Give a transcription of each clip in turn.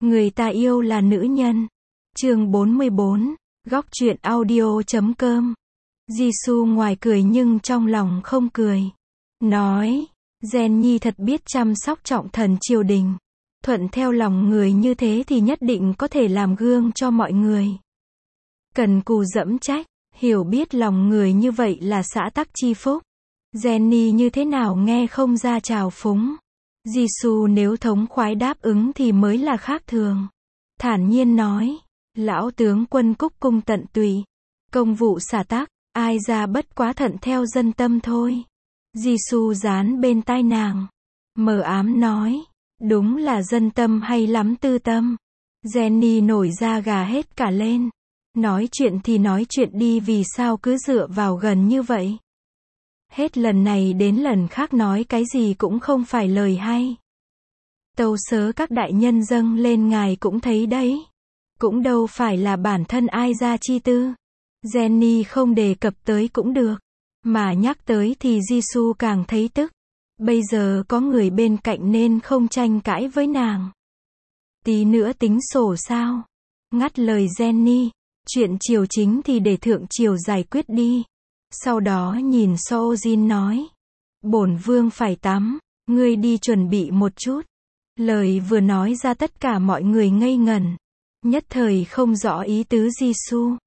Người ta yêu là nữ nhân. Chương 44, góc truyện audio.com. Jisoo ngoài cười nhưng trong lòng không cười. Nói, Jenny thật biết chăm sóc trọng thần triều đình. Thuận theo lòng người như thế thì nhất định có thể làm gương cho mọi người. Cần cù dẫm trách, hiểu biết lòng người như vậy là xã tắc chi phúc. Jenny như thế nào nghe không ra trào phúng. Jisoo nếu thống khoái đáp ứng thì mới là khác thường. Thản nhiên nói, lão tướng quân cúc cung tận tụy. Công vụ xã tắc, ai ra bất quá thận theo dân tâm thôi. Jisoo dán bên tai nàng. Mờ ám nói, đúng là dân tâm hay lắm tư tâm. Jenny nổi da gà hết cả lên. Nói chuyện thì nói chuyện đi, vì sao cứ dựa vào gần như vậy? Hết lần này đến lần khác nói cái gì cũng không phải lời hay. Tâu sớ các đại nhân dâng lên ngài cũng thấy đấy. Cũng đâu phải là bản thân ai ra chi tư. Jenny không đề cập tới cũng được. Mà nhắc tới thì Jisoo càng thấy tức. Bây giờ có người bên cạnh nên không tranh cãi với nàng. Tí nữa tính sổ sao? Ngắt lời Jenny. Chuyện triều chính thì để thượng triều giải quyết đi. Sau đó nhìn Sojin nói. Bổn vương phải tắm, ngươi đi chuẩn bị một chút. Lời vừa nói ra tất cả mọi người ngây ngẩn. Nhất thời không rõ ý tứ Jisoo.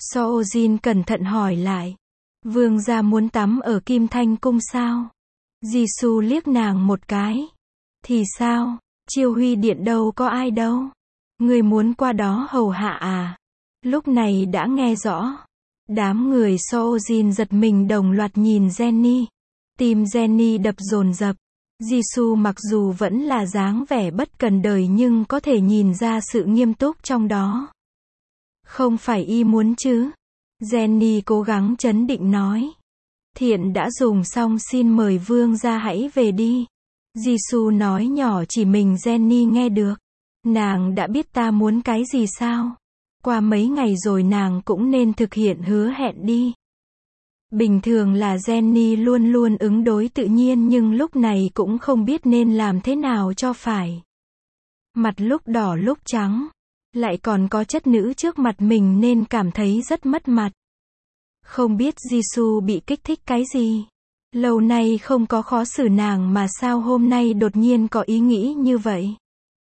Sojin cẩn thận hỏi lại. Vương gia muốn tắm ở Kim Thanh cung sao? Jisoo liếc nàng một cái. Thì sao? Chiêu huy điện đâu có ai đâu. Ngươi muốn qua đó hầu hạ à? Lúc này đã nghe rõ. Đám người Sojin giật mình đồng loạt nhìn Jenny. Tim Jenny đập dồn dập. Jisoo mặc dù vẫn là dáng vẻ bất cần đời nhưng có thể nhìn ra sự nghiêm túc trong đó. Không phải y muốn chứ? Jenny cố gắng trấn định nói. Thiện đã dùng xong, xin mời vương gia hãy về đi. Jisoo nói nhỏ chỉ mình Jenny nghe được. Nàng đã biết ta muốn cái gì sao? Qua mấy ngày rồi nàng cũng nên thực hiện hứa hẹn đi. Bình thường là Jenny luôn luôn ứng đối tự nhiên nhưng lúc này cũng không biết nên làm thế nào cho phải. Mặt lúc đỏ lúc trắng. Lại còn có chất nữ trước mặt mình nên cảm thấy rất mất mặt. Không biết Jisoo bị kích thích cái gì. Lâu nay không có khó xử nàng mà sao hôm nay đột nhiên có ý nghĩ như vậy.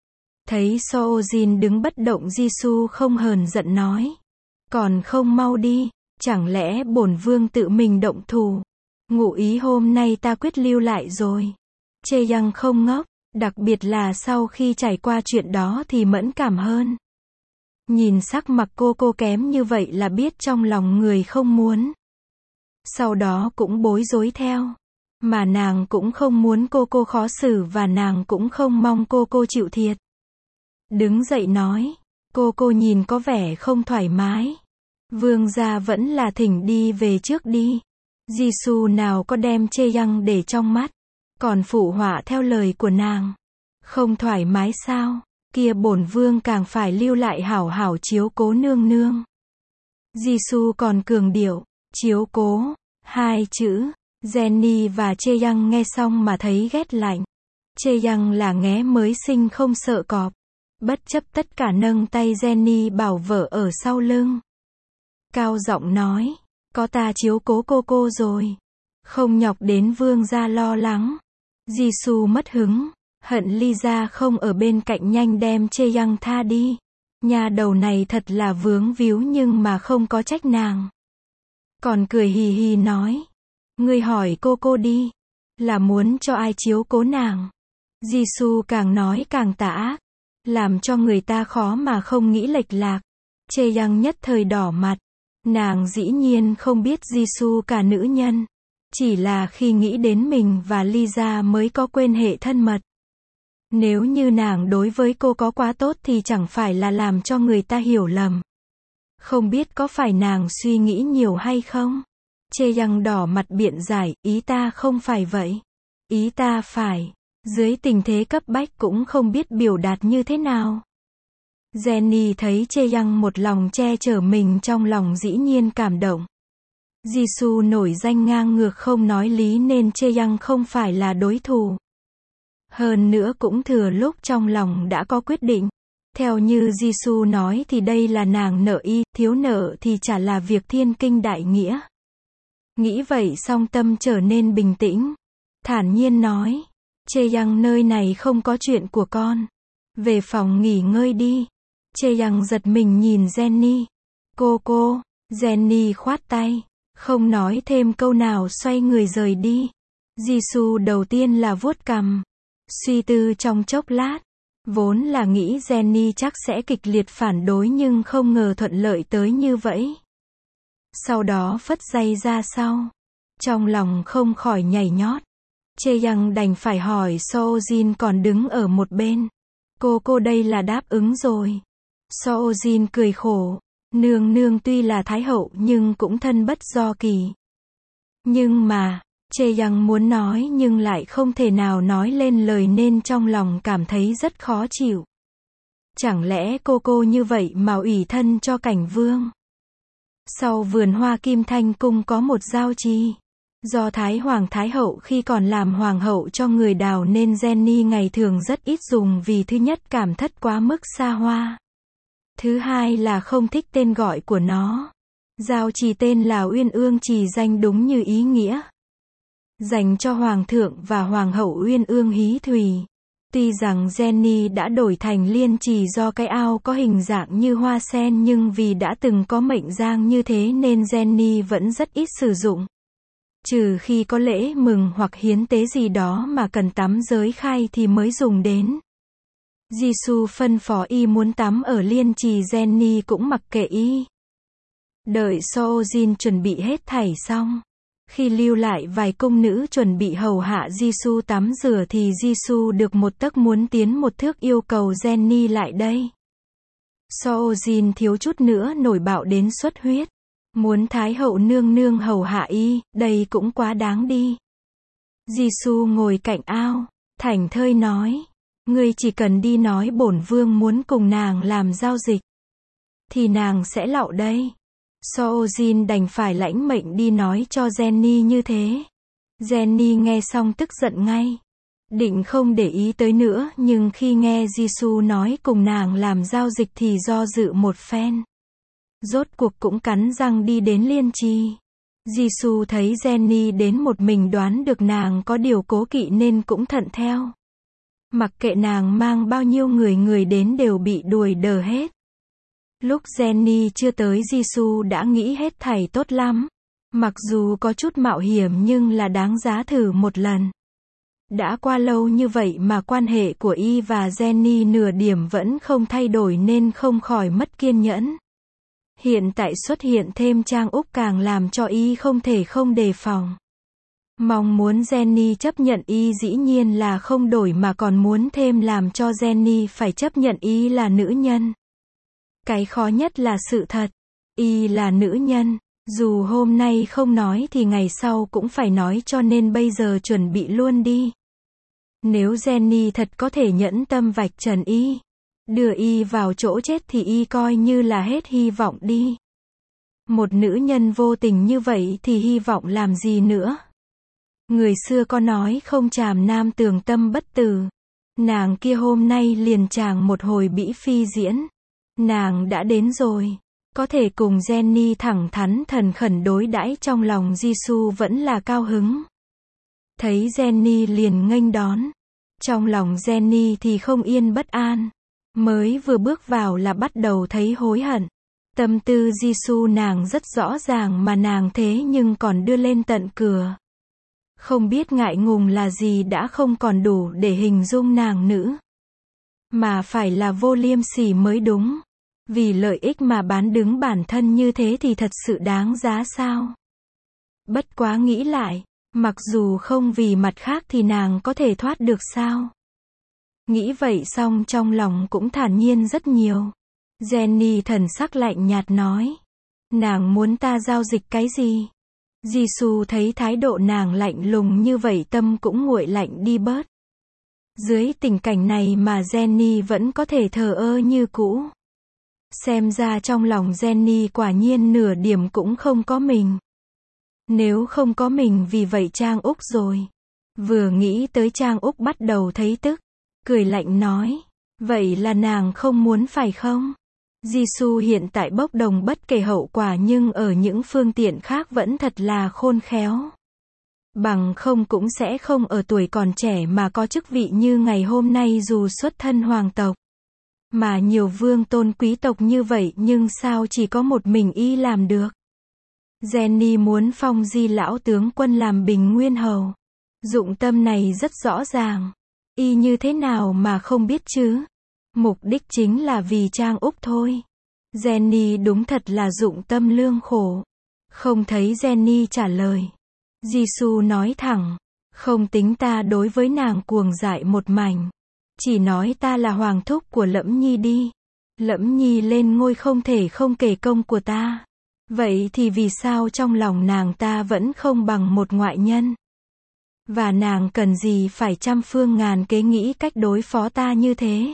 Thấy Sojin đứng bất động, Jisoo không hờn giận nói. Còn không mau đi, chẳng lẽ bổn vương tự mình động thủ. Ngụ ý hôm nay ta quyết lưu lại rồi. Chae-young không ngốc, đặc biệt là sau khi trải qua chuyện đó thì mẫn cảm hơn. Nhìn sắc mặt cô kém như vậy là biết trong lòng người không muốn. Sau đó cũng bối rối theo. Mà nàng cũng không muốn cô khó xử và nàng cũng không mong cô chịu thiệt. Đứng dậy nói, cô nhìn có vẻ không thoải mái. Vương gia vẫn là thỉnh đi về trước đi. Jisoo nào có đem Chae-young để trong mắt. Còn phụ họa theo lời của nàng. Không thoải mái sao? Kia bổn vương càng phải lưu lại hảo hảo chiếu cố nương nương. Jisoo còn cường điệu, chiếu cố, hai chữ. Jenny và Chae-young nghe xong mà thấy ghét lạnh. Chae-young là nghé mới sinh không sợ cọp. Bất chấp tất cả nâng tay Jenny bảo vợ ở sau lưng. Cao giọng nói, có ta chiếu cố cô rồi. Không nhọc đến vương gia lo lắng. Jisoo mất hứng. Hận Lisa không ở bên cạnh, nhanh đem Chae-young tha đi. Nhà đầu này thật là vướng víu nhưng mà không có trách nàng. Còn cười hì hì nói. Ngươi hỏi cô đi. Là muốn cho ai chiếu cố nàng. Jisoo càng nói càng tà ác. Làm cho người ta khó mà không nghĩ lệch lạc. Chae-young nhất thời đỏ mặt. Nàng dĩ nhiên không biết Jisoo cả nữ nhân. Chỉ là khi nghĩ đến mình và Lisa mới có quan hệ thân mật. Nếu như nàng đối với cô có quá tốt thì chẳng phải là làm cho người ta hiểu lầm. Không biết có phải nàng suy nghĩ nhiều hay không? Chae-young đỏ mặt biện giải, ý ta không phải vậy. Ý ta phải. Dưới tình thế cấp bách cũng không biết biểu đạt như thế nào. Jenny thấy Chae-young một lòng che chở mình, trong lòng dĩ nhiên cảm động. Jisoo nổi danh ngang ngược không nói lý nên Chae-young không phải là đối thủ. Hơn nữa cũng thừa lúc trong lòng đã có quyết định. Theo như Giêsu nói thì đây là nàng nợ y, thiếu nợ thì chả là việc thiên kinh đại nghĩa. Nghĩ vậy xong tâm trở nên bình tĩnh. Thản nhiên nói. Chê Yang nơi này không có chuyện của con. Về phòng nghỉ ngơi đi. Chê Yang giật mình nhìn Jenny. Cô. Jenny khoát tay. Không nói thêm câu nào xoay người rời đi. Giêsu đầu tiên là vuốt cằm. Suy tư trong chốc lát. Vốn là nghĩ Jenny chắc sẽ kịch liệt phản đối nhưng không ngờ thuận lợi tới như vậy. Sau đó phất giày ra sau. Trong lòng không khỏi nhảy nhót. Chê Yang đành phải hỏi Soojin còn đứng ở một bên. Cô đây là đáp ứng rồi. Soojin cười khổ. Nương tuy là thái hậu nhưng cũng thân bất do kỳ. Nhưng mà, Chê Yang muốn nói nhưng lại không thể nào nói lên lời nên trong lòng cảm thấy rất khó chịu. Chẳng lẽ cô như vậy mà ủy thân cho cảnh vương? Sau vườn hoa Kim Thanh Cung có một giao trì. Do Thái Hoàng Thái Hậu khi còn làm hoàng hậu cho người đào nên Jenny ngày thường rất ít dùng vì thứ nhất cảm thất quá mức xa hoa. Thứ hai là không thích tên gọi của nó. Giao trì tên là Uyên Ương Trì danh đúng như ý nghĩa. Dành cho Hoàng thượng và Hoàng hậu Uyên Ương Hí Thùy. Tuy rằng Jenny đã đổi thành Liên Trì do cái ao có hình dạng như hoa sen nhưng vì đã từng có mệnh giang như thế nên Jenny vẫn rất ít sử dụng. Trừ khi có lễ mừng hoặc hiến tế gì đó mà cần tắm giới khai thì mới dùng đến. Giêsu phân phó y muốn tắm ở Liên Trì, Jenny cũng mặc kệ y. Đợi Soojin chuẩn bị hết thảy xong. Khi lưu lại vài cung nữ chuẩn bị hầu hạ Giêsu tắm rửa thì Giêsu được một tấc muốn tiến một thước yêu cầu Jenny lại đây. Soojin thiếu chút nữa nổi bạo đến xuất huyết. Muốn Thái hậu nương hầu hạ y, đây cũng quá đáng đi. Giêsu ngồi cạnh ao, thảnh thơi nói. Ngươi chỉ cần đi nói bổn vương muốn cùng nàng làm giao dịch. Thì nàng sẽ lạo đây. Soojin đành phải lãnh mệnh đi nói cho Jenny như thế. Jenny nghe xong tức giận ngay. Định không để ý tới nữa nhưng khi nghe Giêsu nói cùng nàng làm giao dịch thì do dự một phen. Rốt cuộc cũng cắn răng đi đến Liên Trì. Giêsu thấy Jenny đến một mình đoán được nàng có điều cố kỵ nên cũng thận theo. Mặc kệ nàng mang bao nhiêu người đến đều bị đuổi đờ hết. Lúc Jenny chưa tới Giêsu đã nghĩ hết thảy tốt lắm. Mặc dù có chút mạo hiểm nhưng là đáng giá thử một lần. Đã qua lâu như vậy mà quan hệ của y và Jenny nửa điểm vẫn không thay đổi nên không khỏi mất kiên nhẫn. Hiện tại xuất hiện thêm Trang Úc càng làm cho y không thể không đề phòng. Mong muốn Jenny chấp nhận y dĩ nhiên là không đổi mà còn muốn thêm làm cho Jenny phải chấp nhận y là nữ nhân. Cái khó nhất là sự thật. Y là nữ nhân. Dù hôm nay không nói thì ngày sau cũng phải nói cho nên bây giờ chuẩn bị luôn đi. Nếu Jenny thật có thể nhẫn tâm vạch trần y, đưa y vào chỗ chết thì y coi như là hết hy vọng đi. Một nữ nhân vô tình như vậy thì hy vọng làm gì nữa. Người xưa có nói không trảm nam tường tâm bất tử. Nàng kia hôm nay liền chàng một hồi bĩ phi diễn. Nàng đã đến rồi. Có thể cùng Jenny thẳng thắn thần khẩn đối đãi trong lòng Giêsu vẫn là cao hứng. Thấy Jenny liền nghênh đón. Trong lòng Jenny thì không yên bất an. Mới vừa bước vào là bắt đầu thấy hối hận. Tâm tư Giêsu nàng rất rõ ràng mà nàng thế nhưng còn đưa lên tận cửa. Không biết ngại ngùng là gì đã không còn đủ để hình dung nàng nữ. Mà phải là vô liêm sỉ mới đúng. Vì lợi ích mà bán đứng bản thân như thế thì thật sự đáng giá sao? Bất quá nghĩ lại, mặc dù không vì mặt khác thì nàng có thể thoát được sao? Nghĩ vậy xong trong lòng cũng thản nhiên rất nhiều. Jenny thần sắc lạnh nhạt nói. Nàng muốn ta giao dịch cái gì? Giêsu thấy thái độ nàng lạnh lùng như vậy tâm cũng nguội lạnh đi bớt. Dưới tình cảnh này mà Jenny vẫn có thể thờ ơ như cũ. Xem ra trong lòng Jenny quả nhiên nửa điểm cũng không có mình. Nếu không có mình vì vậy Trang Úc rồi. Vừa nghĩ tới Trang Úc bắt đầu thấy tức. Cười lạnh nói. Vậy là nàng không muốn phải không? Jisoo hiện tại bốc đồng bất kể hậu quả nhưng ở những phương tiện khác vẫn thật là khôn khéo. Bằng không cũng sẽ không ở tuổi còn trẻ mà có chức vị như ngày hôm nay dù xuất thân hoàng tộc. Mà nhiều vương tôn quý tộc như vậy nhưng sao chỉ có một mình y làm được. Jenny muốn phong Di lão tướng quân làm Bình Nguyên hầu. Dụng tâm này rất rõ ràng. Y như thế nào mà không biết chứ? Mục đích chính là vì Trang Úc thôi. Jenny đúng thật là dụng tâm lương khổ. Không thấy Jenny trả lời. Jisoo nói thẳng. Không tính ta đối với nàng cuồng dại một mảnh. Chỉ nói ta là hoàng thúc của Lẫm Nhi đi. Lẫm Nhi lên ngôi không thể không kể công của ta. Vậy thì vì sao trong lòng nàng ta vẫn không bằng một ngoại nhân? Và nàng cần gì phải trăm phương ngàn kế nghĩ cách đối phó ta như thế?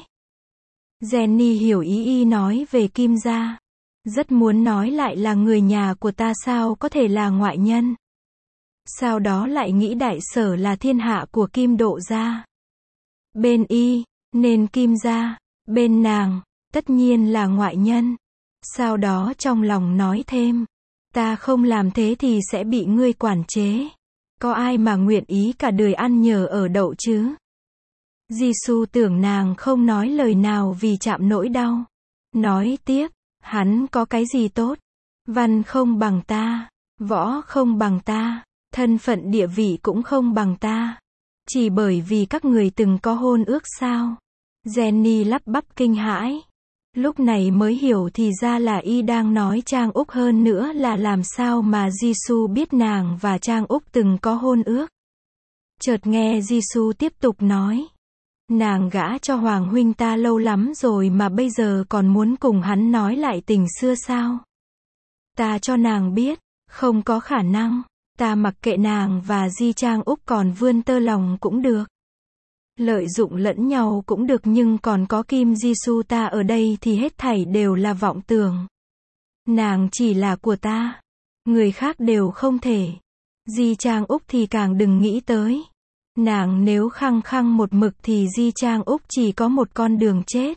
Jenny hiểu ý y nói về Kim gia. Rất muốn nói lại là người nhà của ta sao có thể là ngoại nhân. Sau đó lại nghĩ đại sở là thiên hạ của Kim Độ gia. Bên y, nên Kim gia, bên nàng, tất nhiên là ngoại nhân. Sau đó trong lòng nói thêm, ta không làm thế thì sẽ bị ngươi quản chế. Có ai mà nguyện ý cả đời ăn nhờ ở đậu chứ? Jisoo tưởng nàng không nói lời nào vì chạm nỗi đau. Nói tiếp, hắn có cái gì tốt? Văn không bằng ta, võ không bằng ta, thân phận địa vị cũng không bằng ta. Chỉ bởi vì các người từng có hôn ước sao? Jenny lắp bắp kinh hãi. Lúc này mới hiểu thì ra là y đang nói Trang Úc, hơn nữa là làm sao mà Jisoo biết nàng và Trang Úc từng có hôn ước. Chợt nghe Jisoo tiếp tục nói. Nàng gả cho Hoàng huynh ta lâu lắm rồi mà bây giờ còn muốn cùng hắn nói lại tình xưa sao? Ta cho nàng biết, không có khả năng. Ta mặc kệ nàng và Di Trang Úc còn vươn tơ lòng cũng được. Lợi dụng lẫn nhau cũng được nhưng còn có Kim Jisoo ta ở đây thì hết thảy đều là vọng tưởng. Nàng chỉ là của ta. Người khác đều không thể. Di Trang Úc thì càng đừng nghĩ tới. Nàng nếu khăng khăng một mực thì Di Trang Úc chỉ có một con đường chết.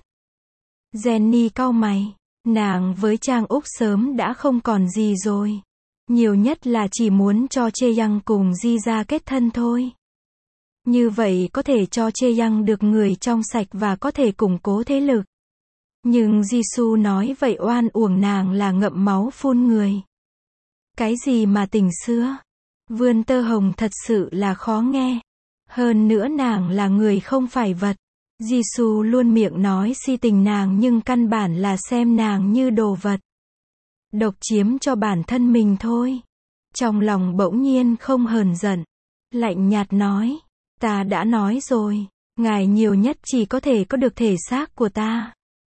Jenny cau mày. Nàng với Trang Úc sớm đã không còn gì rồi. Nhiều nhất là chỉ muốn cho Chae-young cùng Di gia kết thân thôi. Như vậy có thể cho Chae-young được người trong sạch và có thể củng cố thế lực. Nhưng Jisoo nói vậy oan uổng nàng là ngậm máu phun người. Cái gì mà tình xưa? Vươn tơ hồng thật sự là khó nghe. Hơn nữa nàng là người không phải vật. Jisoo luôn miệng nói si tình nàng nhưng căn bản là xem nàng như đồ vật. Độc chiếm cho bản thân mình thôi. Trong lòng bỗng nhiên không hờn giận. Lạnh nhạt nói. Ta đã nói rồi. Ngài nhiều nhất chỉ có thể có được thể xác của ta.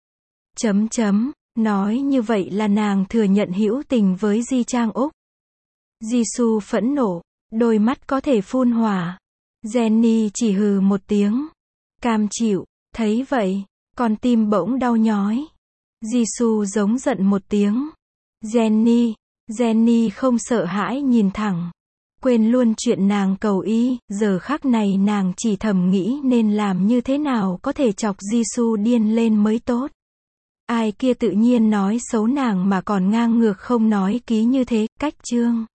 Nói như vậy là nàng thừa nhận hữu tình với Di Trang Úc. Jisoo phẫn nộ. Đôi mắt có thể phun hỏa. Jenny chỉ hừ một tiếng. Cam chịu. Thấy vậy, con tim bỗng đau nhói. Jisoo giống giận một tiếng. Jenny không sợ hãi nhìn thẳng. Quên luôn chuyện nàng cầu y, giờ khắc này nàng chỉ thầm nghĩ nên làm như thế nào có thể chọc Jisoo điên lên mới tốt. Ai kia tự nhiên nói xấu nàng mà còn ngang ngược không nói ký như thế, cách chương.